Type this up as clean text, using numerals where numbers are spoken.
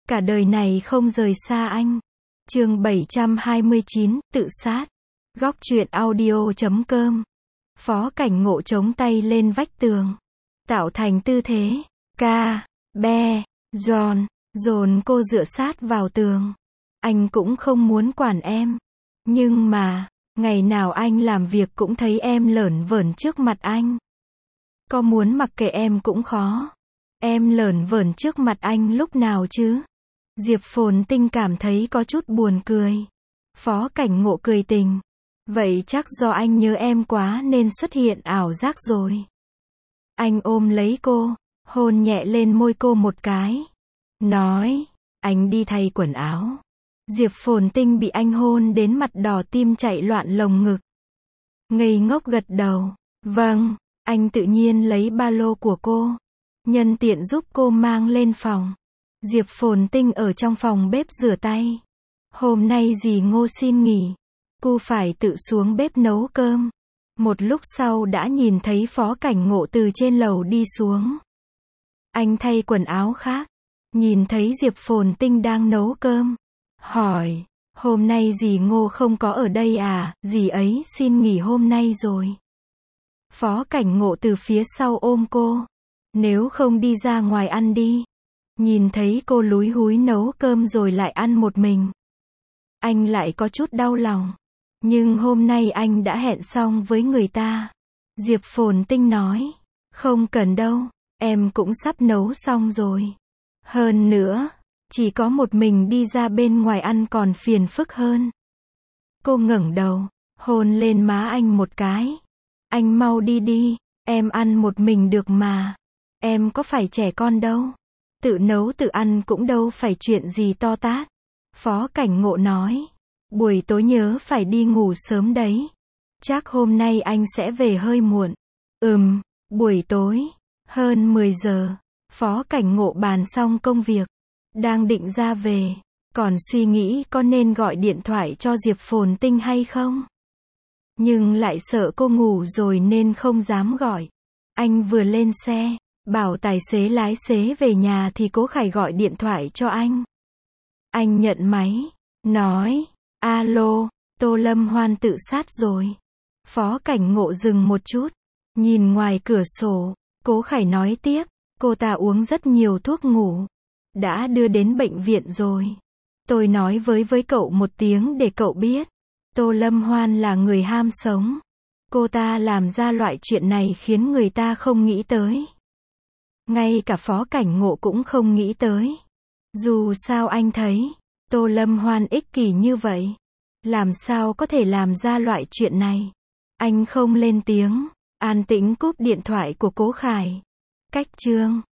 cả đời này không rời xa anh. Chương 729, tự sát. Góc truyện audio.com. Phó Cảnh Ngộ chống tay lên vách tường, tạo thành tư thế ca, be, dồn cô dựa sát vào tường. Anh cũng không muốn quản em, nhưng mà, ngày nào anh làm việc cũng thấy em lởn vởn trước mặt anh. Có muốn mặc kệ em cũng khó. Em lởn vởn trước mặt anh lúc nào chứ? Diệp Phồn Tinh cảm thấy có chút buồn cười. Phó Cảnh Ngộ cười tình. Vậy chắc do anh nhớ em quá nên xuất hiện ảo giác rồi. Anh ôm lấy cô, hôn nhẹ lên môi cô một cái. Nói, anh đi thay quần áo. Diệp Phồn Tinh bị anh hôn đến mặt đỏ tim chạy loạn lồng ngực. Ngây ngốc gật đầu. Vâng, anh tự nhiên lấy ba lô của cô. Nhân tiện giúp cô mang lên phòng. Diệp Phồn Tinh ở trong phòng bếp rửa tay. Hôm nay dì Ngô xin nghỉ. Cô phải tự xuống bếp nấu cơm. Một lúc sau đã nhìn thấy Phó Cảnh Ngộ từ trên lầu đi xuống. Anh thay quần áo khác. Nhìn thấy Diệp Phồn Tinh đang nấu cơm. Hỏi, hôm nay dì Ngô không có ở đây à, dì ấy xin nghỉ hôm nay rồi. Phó Cảnh Ngộ từ phía sau ôm cô. Nếu không đi ra ngoài ăn đi. Nhìn thấy cô lúi húi nấu cơm rồi lại ăn một mình. Anh lại có chút đau lòng. Nhưng hôm nay anh đã hẹn xong với người ta. Diệp Phồn Tinh nói. Không cần đâu, em cũng sắp nấu xong rồi. Hơn nữa, chỉ có một mình đi ra bên ngoài ăn còn phiền phức hơn. Cô ngẩng đầu, hôn lên má anh một cái. Anh mau đi đi, em ăn một mình được mà. Em có phải trẻ con đâu. Tự nấu tự ăn cũng đâu phải chuyện gì to tát. Phó Cảnh Ngộ nói. Buổi tối nhớ phải đi ngủ sớm đấy. Chắc hôm nay anh sẽ về hơi muộn. Buổi tối, hơn 10 giờ. Phó Cảnh Ngộ bàn xong công việc. Đang định ra về. Còn suy nghĩ có nên gọi điện thoại cho Diệp Phồn Tinh hay không. Nhưng lại sợ cô ngủ rồi nên không dám gọi. Anh vừa lên xe, bảo tài xế lái xế về nhà thì Cố Khải gọi điện thoại cho anh. Anh nhận máy, nói, alo, Tô Lâm Hoan tự sát rồi. Phó Cảnh Ngộ dừng một chút, nhìn ngoài cửa sổ, Cố Khải nói tiếp, cô ta uống rất nhiều thuốc ngủ, đã đưa đến bệnh viện rồi. Tôi nói với cậu một tiếng để cậu biết, Tô Lâm Hoan là người ham sống. Cô ta làm ra loại chuyện này khiến người ta không nghĩ tới. Ngay cả Phó Cảnh Ngộ cũng không nghĩ tới. Dù sao anh thấy, Tô Lâm Hoan ích kỷ như vậy. Làm sao có thể làm ra loại chuyện này. Anh không lên tiếng, an tĩnh cúp điện thoại của Cố Khải. Cách chương